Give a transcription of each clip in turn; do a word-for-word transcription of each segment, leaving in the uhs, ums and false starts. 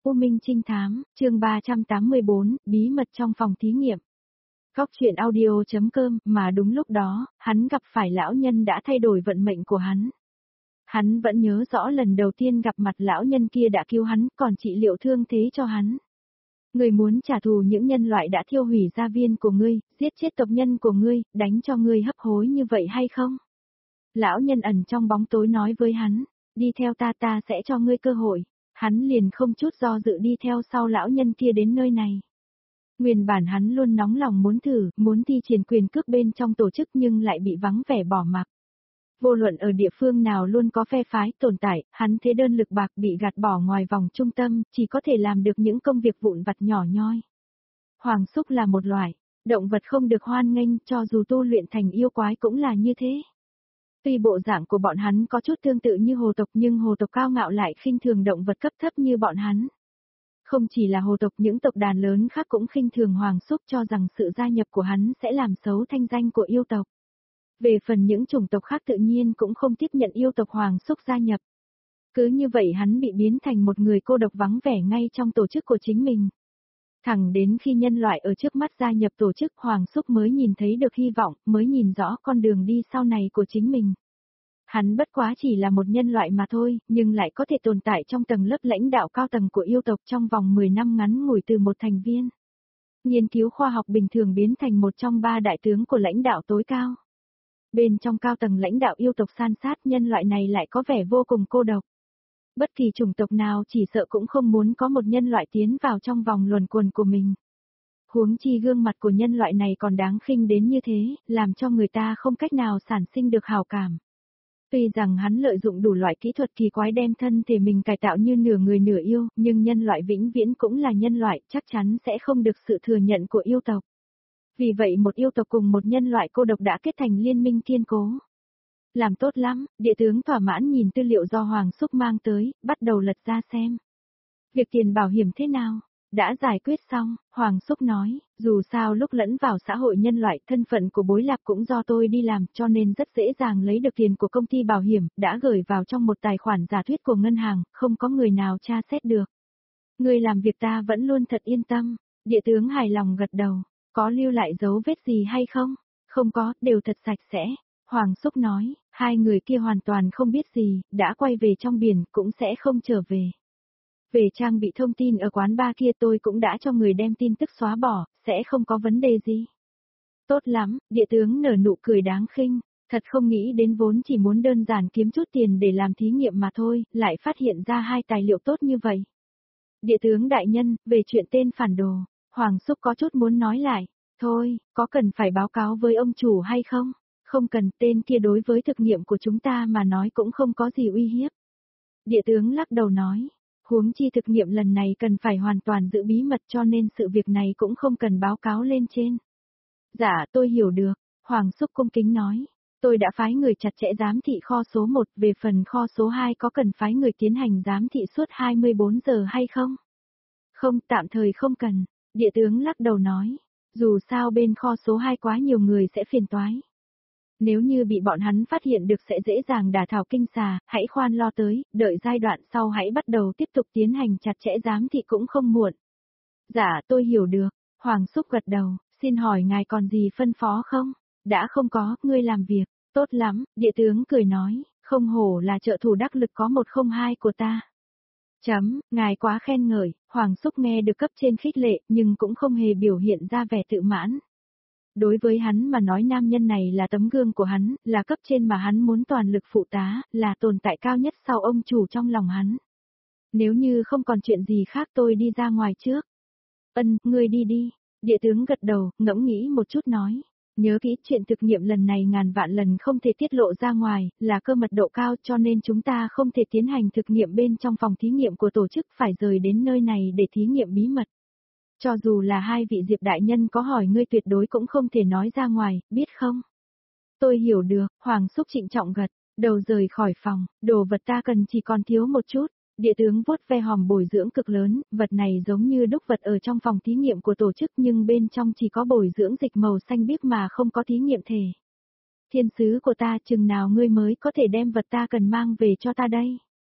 U Minh Trinh Thám, chương ba trăm tám mươi bốn, bí mật trong phòng thí nghiệm. Góc truyện audio.com, mà đúng lúc đó, hắn gặp phải lão nhân đã thay đổi vận mệnh của hắn. Hắn vẫn nhớ rõ lần đầu tiên gặp mặt lão nhân kia đã cứu hắn, còn trị liệu thương thế cho hắn. Ngươi muốn trả thù những nhân loại đã thiêu hủy gia viên của ngươi, giết chết tộc nhân của ngươi, đánh cho ngươi hấp hối như vậy hay không? Lão nhân ẩn trong bóng tối nói với hắn, đi theo ta ta sẽ cho ngươi cơ hội. Hắn liền không chút do dự đi theo sau lão nhân kia đến nơi này. Nguyên bản hắn luôn nóng lòng muốn thử, muốn thi triển quyền cước bên trong tổ chức nhưng lại bị vắng vẻ bỏ mặc. Vô luận ở địa phương nào luôn có phe phái tồn tại, hắn thế đơn lực bạc bị gạt bỏ ngoài vòng trung tâm, chỉ có thể làm được những công việc vụn vặt nhỏ nhoi. Hoàng súc là một loại động vật không được hoan nghênh, cho dù tu luyện thành yêu quái cũng là như thế. Tuy bộ dạng của bọn hắn có chút tương tự như hồ tộc nhưng hồ tộc cao ngạo lại khinh thường động vật cấp thấp như bọn hắn. Không chỉ là hồ tộc, những tộc đàn lớn khác cũng khinh thường Hoàng Súc, cho rằng sự gia nhập của hắn sẽ làm xấu thanh danh của yêu tộc. Về phần những chủng tộc khác tự nhiên cũng không tiếp nhận yêu tộc Hoàng Súc gia nhập. Cứ như vậy hắn bị biến thành một người cô độc vắng vẻ ngay trong tổ chức của chính mình. Thẳng đến khi nhân loại ở trước mắt gia nhập tổ chức, Hoàng Súc mới nhìn thấy được hy vọng, mới nhìn rõ con đường đi sau này của chính mình. Hắn bất quá chỉ là một nhân loại mà thôi, nhưng lại có thể tồn tại trong tầng lớp lãnh đạo cao tầng của yêu tộc trong vòng mười năm ngắn ngủi từ một thành viên. Nghiên cứu khoa học bình thường biến thành một trong ba đại tướng của lãnh đạo tối cao. Bên trong cao tầng lãnh đạo yêu tộc san sát, nhân loại này lại có vẻ vô cùng cô độc. Bất kỳ chủng tộc nào chỉ sợ cũng không muốn có một nhân loại tiến vào trong vòng luẩn quẩn của mình. Huống chi gương mặt của nhân loại này còn đáng khinh đến như thế, làm cho người ta không cách nào sản sinh được hảo cảm. Tuy rằng hắn lợi dụng đủ loại kỹ thuật kỳ quái đem thân thể mình cải tạo như nửa người nửa yêu, nhưng nhân loại vĩnh viễn cũng là nhân loại, chắc chắn sẽ không được sự thừa nhận của yêu tộc. Vì vậy một yêu tộc cùng một nhân loại cô độc đã kết thành liên minh kiên cố. Làm tốt lắm, địa tướng thỏa mãn nhìn tư liệu do Hoàng Súc mang tới, bắt đầu lật ra xem. Việc tiền bảo hiểm thế nào? Đã giải quyết xong, Hoàng Súc nói, dù sao lúc lẫn vào xã hội nhân loại, thân phận của bối lạc cũng do tôi đi làm, cho nên rất dễ dàng lấy được tiền của công ty bảo hiểm, đã gửi vào trong một tài khoản giả thuyết của ngân hàng, không có người nào tra xét được. Người làm việc ta vẫn luôn thật yên tâm, địa tướng hài lòng gật đầu, có lưu lại dấu vết gì hay không? Không có, đều thật sạch sẽ. Hoàng Súc nói, hai người kia hoàn toàn không biết gì, đã quay về trong biển, cũng sẽ không trở về. Về trang bị thông tin ở quán bar kia tôi cũng đã cho người đem tin tức xóa bỏ, sẽ không có vấn đề gì. Tốt lắm, địa tướng nở nụ cười đáng khinh, thật không nghĩ đến vốn chỉ muốn đơn giản kiếm chút tiền để làm thí nghiệm mà thôi, lại phát hiện ra hai tài liệu tốt như vậy. Địa tướng đại nhân, về chuyện tên phản đồ, Hoàng Súc có chút muốn nói lại, thôi, có cần phải báo cáo với ông chủ hay không? Không cần, tên kia đối với thực nghiệm của chúng ta mà nói cũng không có gì uy hiếp. Địa tướng lắc đầu nói. Huống chi thực nghiệm lần này cần phải hoàn toàn giữ bí mật cho nên sự việc này cũng không cần báo cáo lên trên. Dạ, tôi hiểu được, Hoàng Súc cung kính nói. Tôi đã phái người chặt chẽ giám thị kho số một, về phần kho số hai có cần phái người tiến hành giám thị suốt hai mươi bốn giờ hay không? Không, tạm thời không cần, địa tướng lắc đầu nói. Dù sao bên kho số hai quá nhiều người sẽ phiền toái. Nếu như bị bọn hắn phát hiện được sẽ dễ dàng đả thảo kinh xà, hãy khoan lo tới, đợi giai đoạn sau hãy bắt đầu tiếp tục tiến hành chặt chẽ giám thị cũng không muộn. Dạ, tôi hiểu được, Hoàng Súc gật đầu, xin hỏi ngài còn gì phân phó không? Đã không có, ngươi làm việc, tốt lắm, địa tướng cười nói, không hổ là trợ thủ đắc lực có một không hai của ta. Chấm, ngài quá khen ngợi, Hoàng Súc nghe được cấp trên khích lệ nhưng cũng không hề biểu hiện ra vẻ tự mãn. Đối với hắn mà nói nam nhân này là tấm gương của hắn, là cấp trên mà hắn muốn toàn lực phụ tá, là tồn tại cao nhất sau ông chủ trong lòng hắn. Nếu như không còn chuyện gì khác tôi đi ra ngoài trước. Ân, ngươi đi đi. Địa tướng gật đầu, ngẫm nghĩ một chút nói. Nhớ kỹ chuyện thực nghiệm lần này ngàn vạn lần không thể tiết lộ ra ngoài, là cơ mật độ cao cho nên chúng ta không thể tiến hành thực nghiệm bên trong phòng thí nghiệm của tổ chức, phải rời đến nơi này để thí nghiệm bí mật. Cho dù là hai vị Diệp đại nhân có hỏi ngươi tuyệt đối cũng không thể nói ra ngoài, biết không? Tôi hiểu được, Hoàng Súc trịnh trọng gật, đầu rời khỏi phòng, đồ vật ta cần chỉ còn thiếu một chút. Địa tướng vuốt ve hòm bồi dưỡng cực lớn, vật này giống như đúc vật ở trong phòng thí nghiệm của tổ chức nhưng bên trong chỉ có bồi dưỡng dịch màu xanh biếc mà không có thí nghiệm thể. Thiên sứ của ta, chừng nào ngươi mới có thể đem vật ta cần mang về cho ta đây?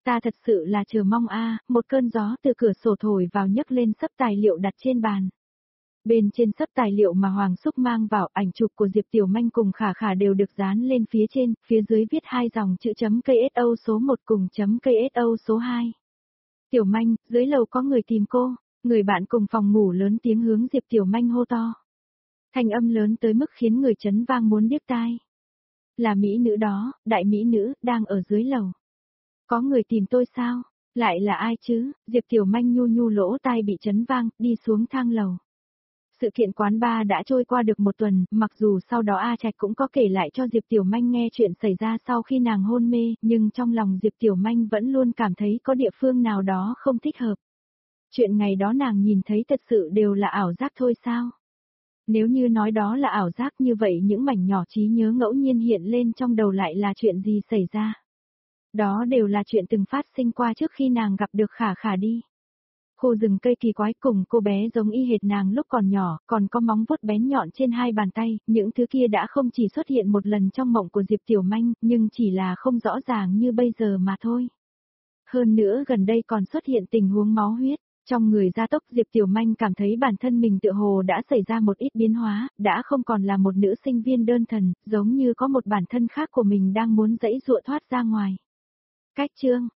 Ta thật sự là chờ mong a, một cơn gió từ cửa sổ thổi vào nhấc lên xấp tài liệu đặt trên bàn. Bên trên xấp tài liệu mà Hoàng Súc mang vào, ảnh chụp của Diệp Tiểu Manh cùng Khả Khả đều được dán lên phía trên, phía dưới viết hai dòng chữ chấm .kso số một cùng chấm .kso số hai. Tiểu Manh, dưới lầu có người tìm cô, người bạn cùng phòng ngủ lớn tiếng hướng Diệp Tiểu Manh hô to. Thanh âm lớn tới mức khiến người chấn vang muốn điếc tai. Là mỹ nữ đó, đại mỹ nữ, đang ở dưới lầu. Có người tìm tôi sao? Lại là ai chứ? Diệp Tiểu Manh nhu nhu lỗ tai bị chấn vang, đi xuống thang lầu. Sự kiện quán bar đã trôi qua được một tuần, mặc dù sau đó A Trạch cũng có kể lại cho Diệp Tiểu Manh nghe chuyện xảy ra sau khi nàng hôn mê, nhưng trong lòng Diệp Tiểu Manh vẫn luôn cảm thấy có địa phương nào đó không thích hợp. Chuyện ngày đó nàng nhìn thấy thật sự đều là ảo giác thôi sao? Nếu như nói đó là ảo giác như vậy những mảnh nhỏ trí nhớ ngẫu nhiên hiện lên trong đầu lại là chuyện gì xảy ra? Đó đều là chuyện từng phát sinh qua trước khi nàng gặp được Khả Khả đi. Khu rừng cây kỳ quái cùng cô bé giống y hệt nàng lúc còn nhỏ, còn có móng vuốt bén nhọn trên hai bàn tay, những thứ kia đã không chỉ xuất hiện một lần trong mộng của Diệp Tiểu Manh, nhưng chỉ là không rõ ràng như bây giờ mà thôi. Hơn nữa gần đây còn xuất hiện tình huống máu huyết, trong người gia tốc Diệp Tiểu Manh cảm thấy bản thân mình tựa hồ đã xảy ra một ít biến hóa, đã không còn là một nữ sinh viên đơn thuần, giống như có một bản thân khác của mình đang muốn giãy giụa thoát ra ngoài. Cách chương